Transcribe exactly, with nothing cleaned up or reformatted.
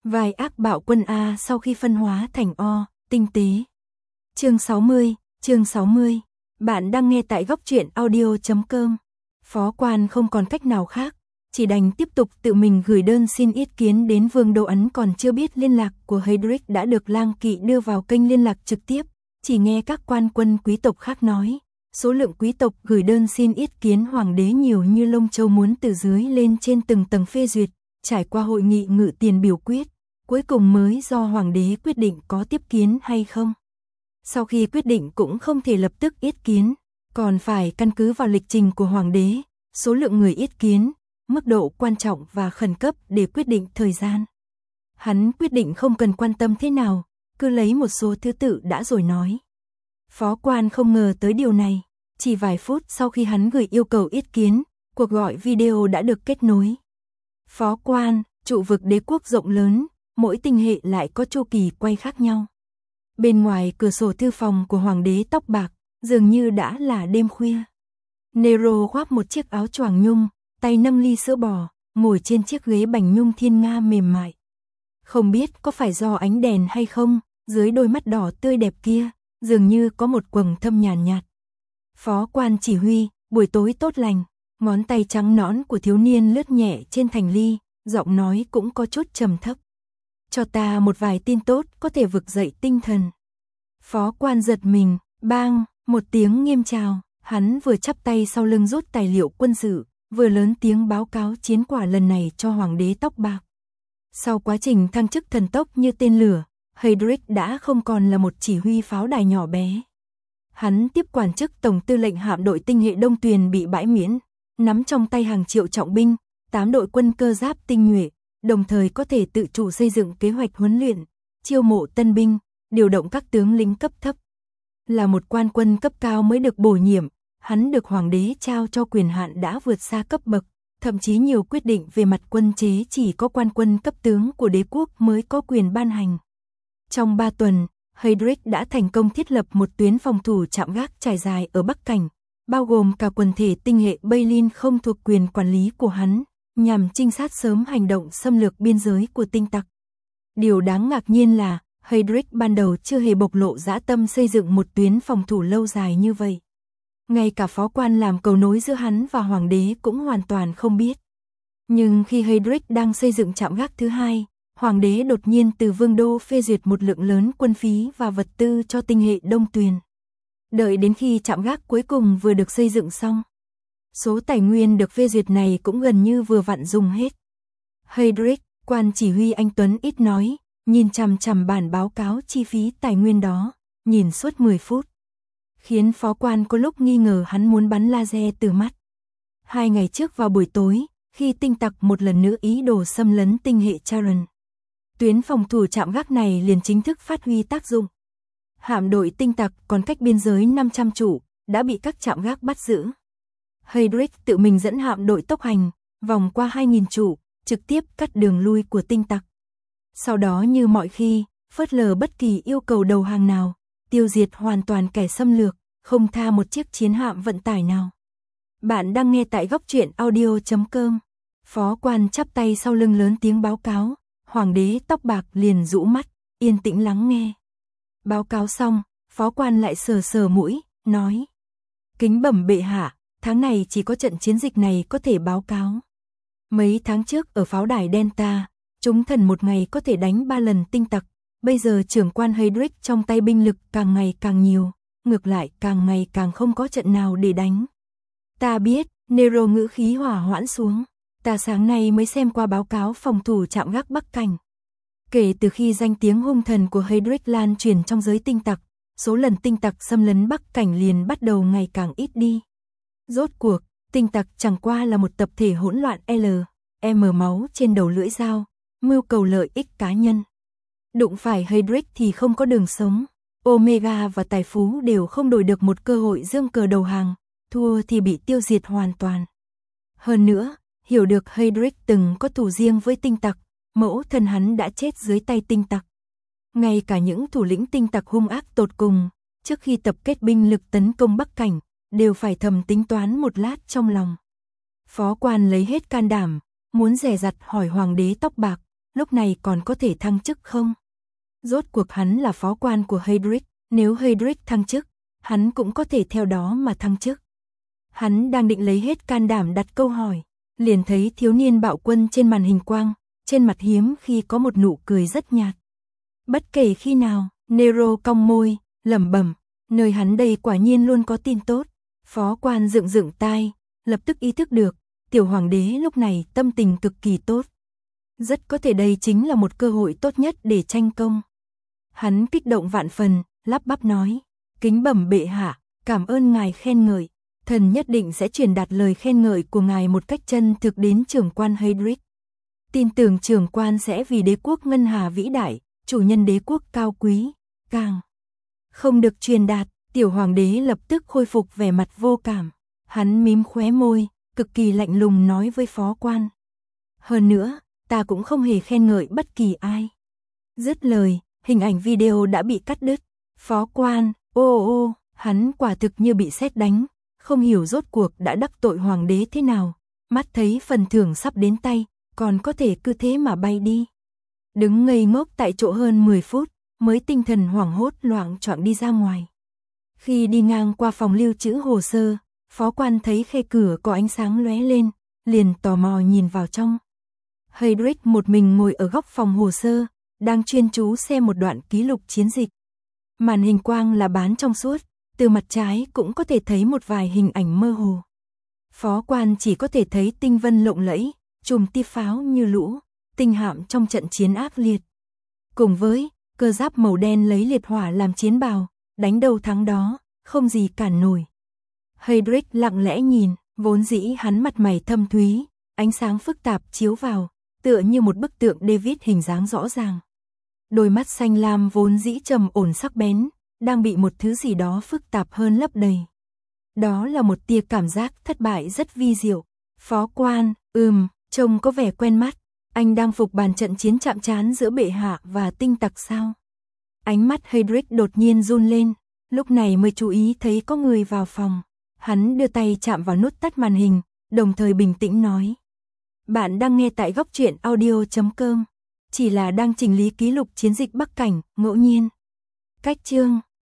Vai ác bạo quân A sau khi phân hóa thành O, tinh tế. Chương sáu mươi, chương sáu mươi. Bạn đang nghe tại góc truyện audio chấm com. Phó quan không còn cách nào khác, chỉ đành tiếp tục tự mình gửi đơn xin ý kiến đến Vương Đô Ấn. Còn chưa biết liên lạc của Heydrich đã được Lang Kỵ đưa vào kênh liên lạc trực tiếp, chỉ nghe các quan quân quý tộc khác nói, số lượng quý tộc gửi đơn xin ý kiến hoàng đế nhiều như lông châu, muốn từ dưới lên trên từng tầng phê duyệt, trải qua hội nghị ngự tiền biểu quyết, cuối cùng mới do hoàng đế quyết định có tiếp kiến hay không. Sau khi quyết định cũng không thể lập tức ý kiến, còn phải căn cứ vào lịch trình của hoàng đế, số lượng người ý kiến, mức độ quan trọng và khẩn cấp để quyết định thời gian. Hắn quyết định không cần quan tâm thế nào, cứ lấy một số thứ tự đã rồi nói. Phó quan không ngờ tới điều này, chỉ vài phút sau khi hắn gửi yêu cầu ý kiến, cuộc gọi video đã được kết nối. Phó quan, trụ vực đế quốc rộng lớn, mỗi tinh hệ lại có chu kỳ quay khác nhau. Bên ngoài cửa sổ thư phòng của hoàng đế tóc bạc, dường như đã là đêm khuya. Nero khoác một chiếc áo choàng nhung, tay nâng ly sữa bò, ngồi trên chiếc ghế bành nhung thiên nga mềm mại. Không biết có phải do ánh đèn hay không, dưới đôi mắt đỏ tươi đẹp kia, dường như có một quầng thâm nhàn nhạt. Phó quan chỉ huy, buổi tối tốt lành, ngón tay trắng nõn của thiếu niên lướt nhẹ trên thành ly, giọng nói cũng có chút trầm thấp. Cho ta một vài tin tốt có thể vực dậy tinh thần. Phó quan giật mình, bang, một tiếng nghiêm chào, hắn vừa chắp tay sau lưng rút tài liệu quân sự, vừa lớn tiếng báo cáo chiến quả lần này cho hoàng đế tóc bạc. Sau quá trình thăng chức thần tốc như tên lửa, Heydrich đã không còn là một chỉ huy pháo đài nhỏ bé. Hắn tiếp quản chức tổng tư lệnh hạm đội tinh hệ Đông Tuyền bị bãi miễn, nắm trong tay hàng triệu trọng binh, tám đội quân cơ giáp tinh nhuệ, đồng thời có thể tự chủ xây dựng kế hoạch huấn luyện, chiêu mộ tân binh, điều động các tướng lính cấp thấp. Là một quan quân cấp cao mới được bổ nhiệm, hắn được hoàng đế trao cho quyền hạn đã vượt xa cấp bậc, thậm chí nhiều quyết định về mặt quân chế chỉ có quan quân cấp tướng của đế quốc mới có quyền ban hành. Trong ba tuần, Heydrich đã thành công thiết lập một tuyến phòng thủ trạm gác trải dài ở Bắc Cảnh, bao gồm cả quần thể tinh hệ Baylin không thuộc quyền quản lý của hắn, nhằm trinh sát sớm hành động xâm lược biên giới của tinh tặc. Điều đáng ngạc nhiên là, Heydrich ban đầu chưa hề bộc lộ dã tâm xây dựng một tuyến phòng thủ lâu dài như vậy. Ngay cả phó quan làm cầu nối giữa hắn và hoàng đế cũng hoàn toàn không biết. Nhưng khi Heydrich đang xây dựng trạm gác thứ hai, hoàng đế đột nhiên từ vương đô phê duyệt một lượng lớn quân phí và vật tư cho tinh hệ Đông Tuyền. Đợi đến khi trạm gác cuối cùng vừa được xây dựng xong, số tài nguyên được phê duyệt này cũng gần như vừa vặn dùng hết. Heydrich, quan chỉ huy anh Tuấn ít nói, nhìn chằm chằm bản báo cáo chi phí tài nguyên đó, nhìn suốt mười phút. Khiến phó quan có lúc nghi ngờ hắn muốn bắn laser từ mắt. Hai ngày trước vào buổi tối, khi tinh tặc một lần nữa ý đồ xâm lấn tinh hệ Charon, tuyến phòng thủ trạm gác này liền chính thức phát huy tác dụng. Hạm đội tinh tặc còn cách biên giới năm trăm trụ, đã bị các trạm gác bắt giữ. Heydrich tự mình dẫn hạm đội tốc hành, vòng qua hai nghìn trụ, trực tiếp cắt đường lui của tinh tặc. Sau đó như mọi khi, phớt lờ bất kỳ yêu cầu đầu hàng nào, tiêu diệt hoàn toàn kẻ xâm lược, không tha một chiếc chiến hạm vận tải nào. Bạn đang nghe tại góc truyện audio chấm com. Phó quan chắp tay sau lưng lớn tiếng báo cáo, hoàng đế tóc bạc liền rũ mắt, yên tĩnh lắng nghe. Báo cáo xong, phó quan lại sờ sờ mũi, nói: Kính bẩm bệ hạ, tháng này chỉ có trận chiến dịch này có thể báo cáo. Mấy tháng trước ở pháo đài Delta, chúng thần một ngày có thể đánh ba lần tinh tặc, bây giờ trưởng quan Heydrich trong tay binh lực càng ngày càng nhiều, ngược lại càng ngày càng không có trận nào để đánh. Ta biết, Nero ngữ khí hỏa hoãn xuống, ta sáng nay mới xem qua báo cáo phòng thủ trạm gác Bắc Cảnh. Kể từ khi danh tiếng hung thần của Heydrich lan truyền trong giới tinh tặc, số lần tinh tặc xâm lấn Bắc Cảnh liền bắt đầu ngày càng ít đi. Rốt cuộc, tinh tặc chẳng qua là một tập thể hỗn loạn L, M máu trên đầu lưỡi dao, mưu cầu lợi ích cá nhân. Đụng phải Heydrich thì không có đường sống, Omega và tài phú đều không đổi được một cơ hội giương cờ đầu hàng, thua thì bị tiêu diệt hoàn toàn. Hơn nữa, hiểu được Heydrich từng có thù riêng với tinh tặc, mẫu thân hắn đã chết dưới tay tinh tặc. Ngay cả những thủ lĩnh tinh tặc hung ác tột cùng, trước khi tập kết binh lực tấn công Bắc Cảnh, đều phải thầm tính toán một lát trong lòng. Phó quan lấy hết can đảm, muốn dè dặt hỏi hoàng đế tóc bạc, lúc này còn có thể thăng chức không? Rốt cuộc hắn là phó quan của Heydrich, nếu Heydrich thăng chức, hắn cũng có thể theo đó mà thăng chức. Hắn đang định lấy hết can đảm đặt câu hỏi, liền thấy thiếu niên bạo quân trên màn hình quang, trên mặt hiếm khi có một nụ cười rất nhạt. Bất kể khi nào, Nero cong môi, lẩm bẩm, nơi hắn đây quả nhiên luôn có tin tốt. Phó quan dựng dựng tai, lập tức ý thức được, tiểu hoàng đế lúc này tâm tình cực kỳ tốt. Rất có thể đây chính là một cơ hội tốt nhất để tranh công. Hắn kích động vạn phần, lắp bắp nói, kính bẩm bệ hạ, cảm ơn ngài khen ngợi, thần nhất định sẽ truyền đạt lời khen ngợi của ngài một cách chân thực đến trưởng quan Heydrich. Tin tưởng trưởng quan sẽ vì đế quốc ngân hà vĩ đại, chủ nhân đế quốc cao quý, càng không được truyền đạt. Tiểu hoàng đế lập tức khôi phục vẻ mặt vô cảm, hắn mím khóe môi, cực kỳ lạnh lùng nói với phó quan. Hơn nữa, ta cũng không hề khen ngợi bất kỳ ai. Dứt lời, hình ảnh video đã bị cắt đứt. Phó quan, ô ô, hắn quả thực như bị sét đánh, không hiểu rốt cuộc đã đắc tội hoàng đế thế nào, mắt thấy phần thưởng sắp đến tay, còn có thể cứ thế mà bay đi. Đứng ngây ngốc tại chỗ hơn mười phút, mới tinh thần hoảng hốt loạng choạng đi ra ngoài. Khi đi ngang qua phòng lưu trữ hồ sơ, phó quan thấy khe cửa có ánh sáng lóe lên, liền tò mò nhìn vào trong. Heydrich một mình ngồi ở góc phòng hồ sơ, đang chuyên chú xem một đoạn ký lục chiến dịch. Màn hình quang là bán trong suốt, từ mặt trái cũng có thể thấy một vài hình ảnh mơ hồ. Phó quan chỉ có thể thấy tinh vân lộng lẫy, chùm tia pháo như lũ, tinh hạm trong trận chiến ác liệt. Cùng với cơ giáp màu đen lấy liệt hỏa làm chiến bào, đánh đầu thắng đó, không gì cản nổi. Heydrich lặng lẽ nhìn, vốn dĩ hắn mặt mày thâm thúy, ánh sáng phức tạp chiếu vào, tựa như một bức tượng David hình dáng rõ ràng. Đôi mắt xanh lam vốn dĩ trầm ổn sắc bén, đang bị một thứ gì đó phức tạp hơn lấp đầy. Đó là một tia cảm giác thất bại rất vi diệu. Phó quan, ừm, trông có vẻ quen mắt, anh đang phục bàn trận chiến chạm trán giữa bệ hạ và tinh tặc sao? Ánh mắt Heydrich đột nhiên run lên, lúc này mới chú ý thấy có người vào phòng. Hắn đưa tay chạm vào nút tắt màn hình, đồng thời bình tĩnh nói. Bạn đang nghe tại góc truyện audio chấm com, chỉ là đang chỉnh lý ký lục chiến dịch Bắc Cảnh, ngẫu nhiên. Cách chương